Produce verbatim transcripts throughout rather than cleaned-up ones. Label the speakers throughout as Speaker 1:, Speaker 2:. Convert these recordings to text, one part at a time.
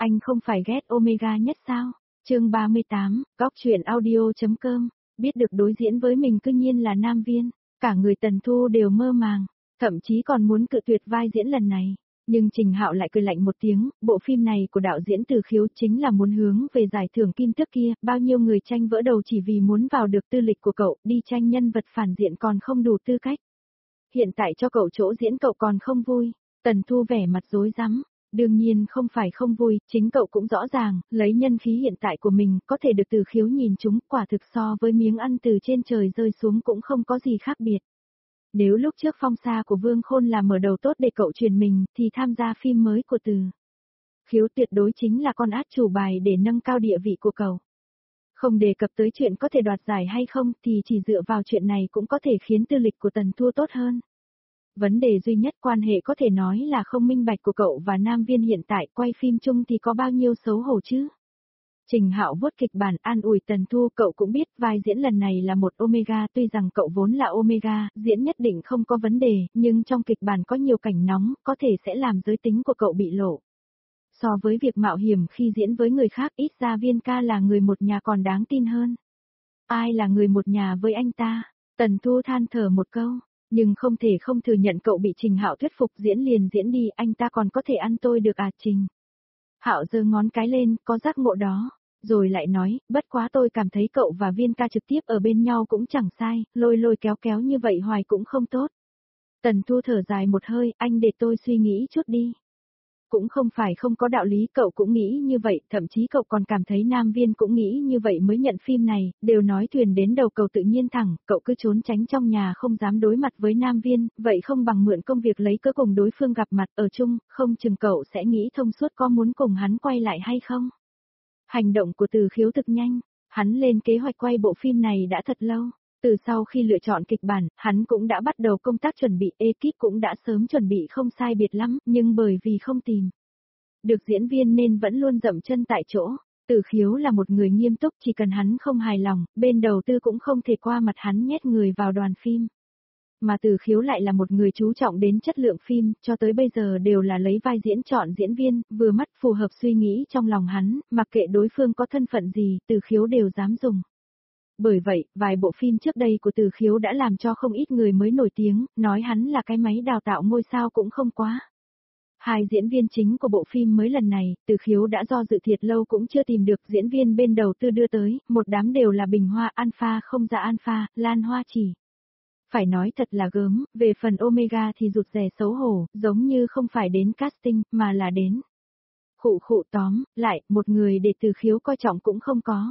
Speaker 1: Anh không phải ghét Omega nhất sao? Chương ba mươi tám, góc truyện audio.com, biết được đối diễn với mình cư nhiên là Nam Viên, cả người Tần Thu đều mơ màng, thậm chí còn muốn cự tuyệt vai diễn lần này. Nhưng Trình Hạo lại cười lạnh một tiếng, bộ phim này của đạo diễn Từ Khiếu chính là muốn hướng về giải thưởng kim tước kia, bao nhiêu người tranh vỡ đầu chỉ vì muốn vào được tư lịch của cậu, đi tranh nhân vật phản diện còn không đủ tư cách. Hiện tại cho cậu chỗ diễn cậu còn không vui. Tần Thu vẻ mặt rối rắm, đương nhiên không phải không vui, chính cậu cũng rõ ràng, lấy nhân khí hiện tại của mình, có thể được Từ Khiếu nhìn chúng, quả thực so với miếng ăn từ trên trời rơi xuống cũng không có gì khác biệt. Nếu lúc trước Phong Sa của Vương Khôn là mở đầu tốt để cậu truyền mình, thì tham gia phim mới của Từ Khiếu tuyệt đối chính là con át chủ bài để nâng cao địa vị của cậu. Không đề cập tới chuyện có thể đoạt giải hay không, thì chỉ dựa vào chuyện này cũng có thể khiến tư lịch của Tần Thu tốt hơn. Vấn đề duy nhất quan hệ có thể nói là không minh bạch của cậu và Nam Viên hiện tại quay phim chung thì có bao nhiêu xấu hổ chứ. Trình Hạo vuốt kịch bản an ủi Tần Thu, cậu cũng biết vai diễn lần này là một Omega, tuy rằng cậu vốn là Omega, diễn nhất định không có vấn đề, nhưng trong kịch bản có nhiều cảnh nóng, có thể sẽ làm giới tính của cậu bị lộ. So với việc mạo hiểm khi diễn với người khác, ít ra Viên ca là người một nhà còn đáng tin hơn. Ai là người một nhà với anh ta? Tần Thu than thở một câu. Nhưng không thể không thừa nhận cậu bị Trình Hạo thuyết phục, diễn liền diễn đi, anh ta còn có thể ăn tôi được à Trình. Hạo giơ ngón cái lên, có giác ngộ đó, rồi lại nói, bất quá tôi cảm thấy cậu và Viên ca trực tiếp ở bên nhau cũng chẳng sai, lôi lôi kéo kéo như vậy hoài cũng không tốt. Tần Thu thở dài một hơi, anh để tôi suy nghĩ chút đi. Cũng không phải không có đạo lý, cậu cũng nghĩ như vậy, thậm chí cậu còn cảm thấy Nam Viên cũng nghĩ như vậy mới nhận phim này, đều nói thuyền đến đầu cầu tự nhiên thẳng, cậu cứ trốn tránh trong nhà không dám đối mặt với Nam Viên, vậy không bằng mượn công việc lấy cớ cùng đối phương gặp mặt ở chung, không chừng cậu sẽ nghĩ thông suốt có muốn cùng hắn quay lại hay không. Hành động của Từ Khiếu thực nhanh, hắn lên kế hoạch quay bộ phim này đã thật lâu. Từ sau khi lựa chọn kịch bản, hắn cũng đã bắt đầu công tác chuẩn bị, ekip cũng đã sớm chuẩn bị không sai biệt lắm, nhưng bởi vì không tìm được diễn viên nên vẫn luôn dậm chân tại chỗ. Từ Khiếu là một người nghiêm túc, chỉ cần hắn không hài lòng, bên đầu tư cũng không thể qua mặt hắn nhét người vào đoàn phim. Mà Từ Khiếu lại là một người chú trọng đến chất lượng phim, cho tới bây giờ đều là lấy vai diễn chọn diễn viên, vừa mắt phù hợp suy nghĩ trong lòng hắn, mặc kệ đối phương có thân phận gì, Từ Khiếu đều dám dùng. Bởi vậy, vài bộ phim trước đây của Từ Khiếu đã làm cho không ít người mới nổi tiếng, nói hắn là cái máy đào tạo ngôi sao cũng không quá. Hai diễn viên chính của bộ phim mới lần này, Từ Khiếu đã do dự thiệt lâu cũng chưa tìm được diễn viên bên đầu tư đưa tới, một đám đều là bình hoa alpha không ra alpha, Lan Hoa chỉ. Phải nói thật là gớm, về phần Omega thì rụt rè xấu hổ, giống như không phải đến casting, mà là đến. Khụ khụ tóm, lại, một người để Từ Khiếu coi trọng cũng không có.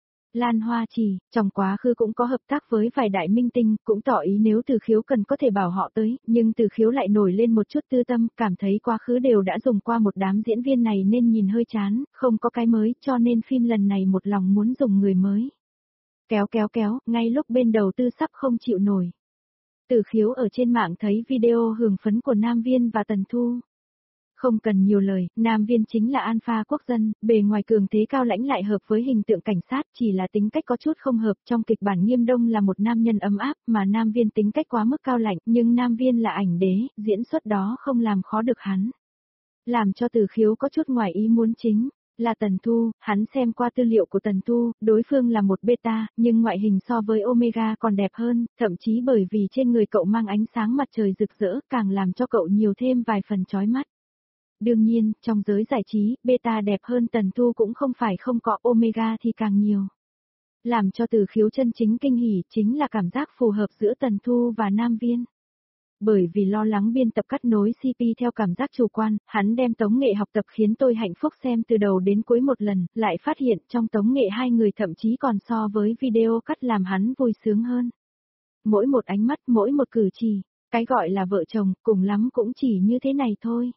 Speaker 1: Lan Hoa Trì, trong quá khứ cũng có hợp tác với vài đại minh tinh, cũng tỏ ý nếu Từ Khiếu cần có thể bảo họ tới, nhưng Từ Khiếu lại nổi lên một chút tư tâm, cảm thấy quá khứ đều đã dùng qua một đám diễn viên này nên nhìn hơi chán, không có cái mới, cho nên phim lần này một lòng muốn dùng người mới. Kéo kéo kéo, ngay lúc bên đầu tư sắp không chịu nổi. Từ Khiếu ở trên mạng thấy video hưởng phấn của Nam Viên và Tần Thu. Không cần nhiều lời, Nam Viên chính là alpha quốc dân, bề ngoài cường thế cao lãnh lại hợp với hình tượng cảnh sát, chỉ là tính cách có chút không hợp. Trong kịch bản Nghiêm Đông là một nam nhân ấm áp, mà Nam Viên tính cách quá mức cao lãnh, nhưng Nam Viên là ảnh đế, diễn xuất đó không làm khó được hắn. Làm cho Từ Khiếu có chút ngoài ý muốn chính là Tần Thu, hắn xem qua tư liệu của Tần Thu, đối phương là một beta, nhưng ngoại hình so với Omega còn đẹp hơn, thậm chí bởi vì trên người cậu mang ánh sáng mặt trời rực rỡ, càng làm cho cậu nhiều thêm vài phần chói mắt. Đương nhiên, trong giới giải trí, beta đẹp hơn Tần Thu cũng không phải không có, Omega thì càng nhiều. Làm cho Từ Khiếu chân chính kinh hỉ chính là cảm giác phù hợp giữa Tần Thu và Nam Viên. Bởi vì lo lắng biên tập cắt nối xê pê theo cảm giác chủ quan, hắn đem tống nghệ học tập khiến tôi hạnh phúc xem từ đầu đến cuối một lần, lại phát hiện trong tống nghệ hai người thậm chí còn so với video cắt làm hắn vui sướng hơn. Mỗi một ánh mắt, mỗi một cử chỉ, cái gọi là vợ chồng, cùng lắm cũng chỉ như thế này thôi.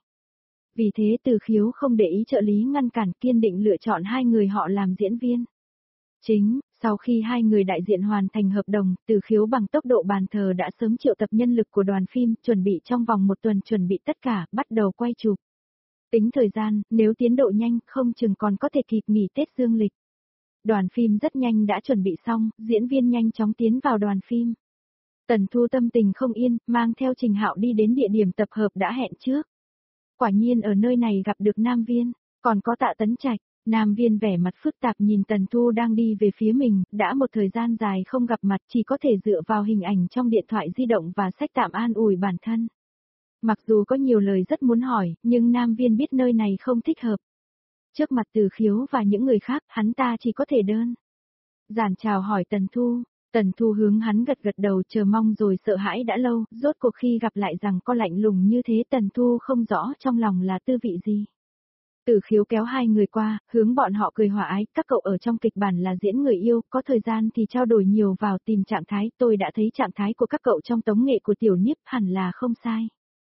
Speaker 1: Vì thế Từ Khiếu không để ý trợ lý ngăn cản, kiên định lựa chọn hai người họ làm diễn viên chính. Sau khi hai người đại diện hoàn thành hợp đồng, Từ Khiếu bằng tốc độ bàn thờ đã sớm triệu tập nhân lực của đoàn phim, chuẩn bị trong vòng một tuần chuẩn bị tất cả, bắt đầu quay chụp. Tính thời gian, nếu tiến độ nhanh, không chừng còn có thể kịp nghỉ Tết dương lịch. Đoàn phim rất nhanh đã chuẩn bị xong, diễn viên nhanh chóng tiến vào đoàn phim. Tần Thu tâm tình không yên, mang theo Trình Hạo đi đến địa điểm tập hợp đã hẹn trước. Quả nhiên ở nơi này gặp được Nam Viên. Còn có Tạ Tấn Trạch. Nam Viên vẻ mặt phức tạp nhìn Tần Thu đang đi về phía mình, đã một thời gian dài không gặp mặt chỉ có thể dựa vào hình ảnh trong điện thoại di động và sách tạm an ủi bản thân. Mặc dù có nhiều lời rất muốn hỏi, nhưng Nam Viên biết nơi này không thích hợp. Trước mặt Từ Khiếu và những người khác, hắn ta chỉ có thể đơn giản chào hỏi Tần Thu. Tần Thu hướng hắn gật gật đầu chờ mong rồi sợ hãi đã lâu, rốt cuộc khi gặp lại rằng có lạnh lùng như thế Tần Thu không rõ trong lòng là tư vị gì. Từ Khiếu kéo hai người qua, hướng bọn họ cười hòa ái, các cậu ở trong kịch bản là diễn người yêu, có thời gian thì trao đổi nhiều vào tìm trạng thái, tôi đã thấy trạng thái của các cậu trong tống nghệ của Tiểu Niếp hẳn là không sai.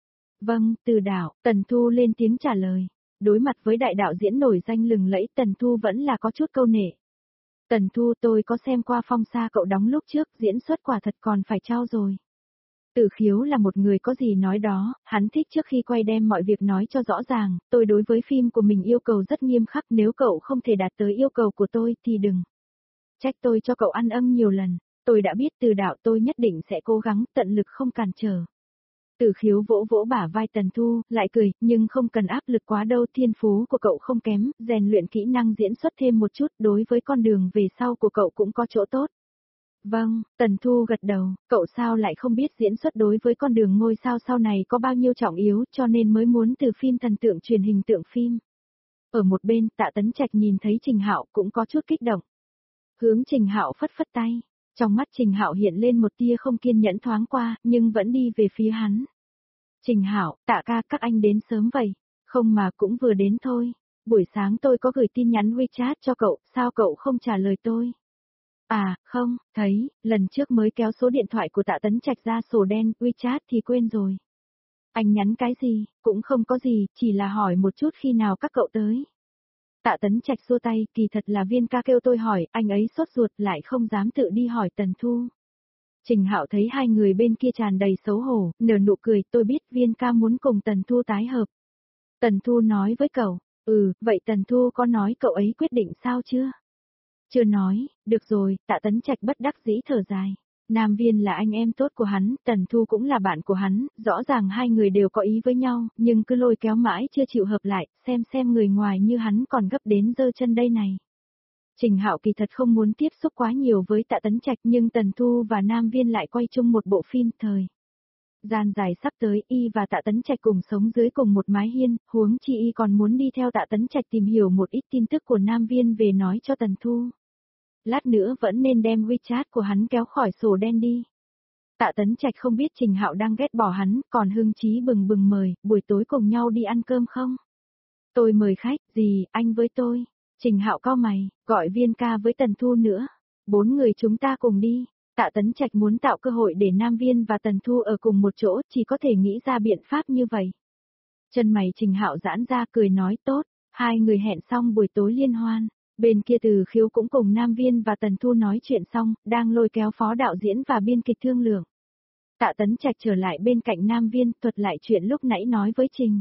Speaker 1: Vâng, Từ đạo, Tần Thu lên tiếng trả lời. Đối mặt với đại đạo diễn nổi danh lừng lẫy Tần Thu vẫn là có chút câu nể. Tần Thu tôi có xem qua phong sa cậu đóng lúc trước, diễn xuất quả thật còn phải trao rồi. Từ Khiếu là một người có gì nói đó, hắn thích trước khi quay đem mọi việc nói cho rõ ràng, tôi đối với phim của mình yêu cầu rất nghiêm khắc, nếu cậu không thể đạt tới yêu cầu của tôi thì đừng trách tôi cho cậu ăn ân nhiều lần, tôi đã biết Từ đạo tôi nhất định sẽ cố gắng tận lực không cản trở. Từ Khiếu vỗ vỗ bả vai Tần Thu, lại cười, nhưng không cần áp lực quá đâu, thiên phú của cậu không kém, rèn luyện kỹ năng diễn xuất thêm một chút, đối với con đường về sau của cậu cũng có chỗ tốt. Vâng, Tần Thu gật đầu, cậu sao lại không biết diễn xuất đối với con đường ngôi sao sau này có bao nhiêu trọng yếu cho nên mới muốn từ phim thần tượng truyền hình tượng phim. Ở một bên, Tạ Tấn Trạch nhìn thấy Trình Hạo cũng có chút kích động. Hướng Trình Hạo phất phất tay, trong mắt Trình Hạo hiện lên một tia không kiên nhẫn thoáng qua, nhưng vẫn đi về phía hắn. Trình Hạo, Tạ ca các anh đến sớm vậy, không mà cũng vừa đến thôi. Buổi sáng tôi có gửi tin nhắn WeChat cho cậu, sao cậu không trả lời tôi? À, không, thấy, lần trước mới kéo số điện thoại của Tạ Tấn Trạch ra sổ đen, WeChat thì quên rồi. Anh nhắn cái gì, cũng không có gì, chỉ là hỏi một chút khi nào các cậu tới. Tạ Tấn Trạch xua tay, kỳ thật là Viên ca kêu tôi hỏi, anh ấy sốt ruột lại không dám tự đi hỏi Tần Thu. Trình Hạo thấy hai người bên kia tràn đầy xấu hổ, nở nụ cười, tôi biết Viên ca muốn cùng Tần Thu tái hợp. Tần Thu nói với cậu, ừ, vậy Tần Thu có nói cậu ấy quyết định sao chưa? Chưa nói, được rồi, Tạ Tấn Trạch bất đắc dĩ thở dài. Nam Viên là anh em tốt của hắn, Tần Thu cũng là bạn của hắn, rõ ràng hai người đều có ý với nhau, nhưng cứ lôi kéo mãi chưa chịu hợp lại, xem xem người ngoài như hắn còn gấp đến giơ chân đây này. Trình Hạo kỳ thật không muốn tiếp xúc quá nhiều với Tạ Tấn Trạch nhưng Tần Thu và Nam Viên lại quay chung một bộ phim thời. Gian dài sắp tới y và Tạ Tấn Trạch cùng sống dưới cùng một mái hiên, huống chi y còn muốn đi theo Tạ Tấn Trạch tìm hiểu một ít tin tức của Nam Viên về nói cho Tần Thu. Lát nữa vẫn nên đem WeChat của hắn kéo khỏi sổ đen đi. Tạ Tấn Trạch không biết Trình Hạo đang ghét bỏ hắn, còn hưng chí bừng bừng mời, buổi tối cùng nhau đi ăn cơm không? Tôi mời khách, gì, anh với tôi. Trình Hạo cau mày, gọi Viên ca với Tần Thu nữa. Bốn người chúng ta cùng đi. Tạ Tấn Trạch muốn tạo cơ hội để Nam Viên và Tần Thu ở cùng một chỗ, chỉ có thể nghĩ ra biện pháp như vậy. Chân mày Trình Hạo giãn ra cười nói tốt, hai người hẹn xong buổi tối liên hoan. Bên kia Từ Khiếu cũng cùng Nam Viên và Tần Thu nói chuyện xong, đang lôi kéo phó đạo diễn và biên kịch thương lượng. Tạ Tấn Trạch trở lại bên cạnh Nam Viên, thuật lại chuyện lúc nãy nói với Trình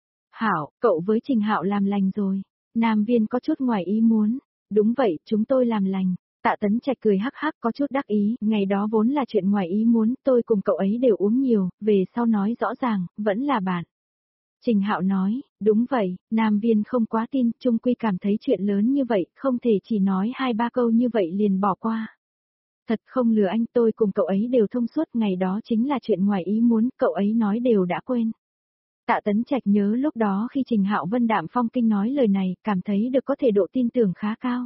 Speaker 1: Hạo, cậu với Trình Hạo làm lành rồi. Nam Viên có chút ngoài ý muốn. Đúng vậy, chúng tôi làm lành. Tạ Tấn Trạch cười hắc hắc có chút đắc ý, ngày đó vốn là chuyện ngoài ý muốn, tôi cùng cậu ấy đều uống nhiều, về sau nói rõ ràng, vẫn là bạn. Trình Hạo nói, đúng vậy, Nam Viên không quá tin, chung quy cảm thấy chuyện lớn như vậy, không thể chỉ nói hai ba câu như vậy liền bỏ qua. Thật không lừa anh, tôi cùng cậu ấy đều thông suốt, ngày đó chính là chuyện ngoài ý muốn, cậu ấy nói đều đã quên. Tạ Tấn Trạch nhớ lúc đó khi Trình Hạo Vân đạm phong kinh nói lời này, cảm thấy được có thể độ tin tưởng khá cao.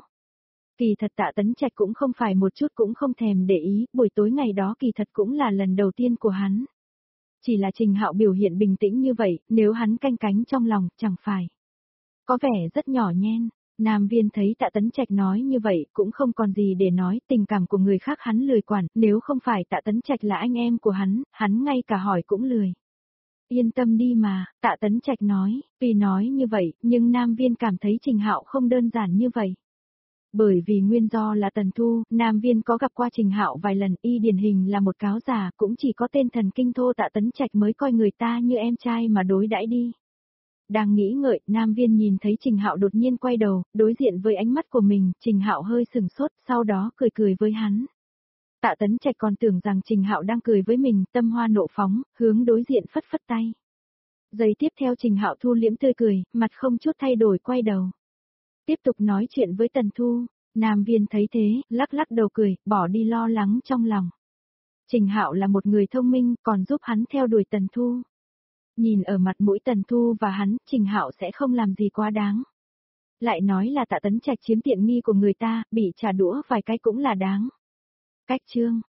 Speaker 1: Kỳ thật Tạ Tấn Trạch cũng không phải một chút cũng không thèm để ý, buổi tối ngày đó kỳ thật cũng là lần đầu tiên của hắn. Chỉ là Trình Hạo biểu hiện bình tĩnh như vậy, nếu hắn canh cánh trong lòng, chẳng phải. Có vẻ rất nhỏ nhen, Nam Viên thấy Tạ Tấn Trạch nói như vậy, cũng không còn gì để nói, tình cảm của người khác hắn lười quản, nếu không phải Tạ Tấn Trạch là anh em của hắn, hắn ngay cả hỏi cũng lười. Yên tâm đi mà, Tạ Tấn Trạch nói, tuy nói như vậy, nhưng Nam Viên cảm thấy Trình Hạo không đơn giản như vậy. Bởi vì nguyên do là Tần Thu, Nam Viên có gặp qua Trình Hạo vài lần, y điển hình là một cáo già, cũng chỉ có tên thần kinh thô Tạ Tấn Trạch mới coi người ta như em trai mà đối đãi đi. Đang nghĩ ngợi, Nam Viên nhìn thấy Trình Hạo đột nhiên quay đầu, đối diện với ánh mắt của mình, Trình Hạo hơi sừng sốt, sau đó cười cười với hắn. Tạ Tấn Trạch còn tưởng rằng Trình Hạo đang cười với mình, tâm hoa nộ phóng, hướng đối diện phất phất tay. Giây tiếp theo Trình Hạo thu liễm tươi cười, mặt không chút thay đổi quay đầu. Tiếp tục nói chuyện với Tần Thu, Nam Viên thấy thế, lắc lắc đầu cười, bỏ đi lo lắng trong lòng. Trình Hạo là một người thông minh, còn giúp hắn theo đuổi Tần Thu. Nhìn ở mặt mũi Tần Thu và hắn, Trình Hạo sẽ không làm gì quá đáng. Lại nói là Tạ Tấn Trạch chiếm tiện nghi của người ta, bị trả đũa vài cái cũng là đáng. Cách chương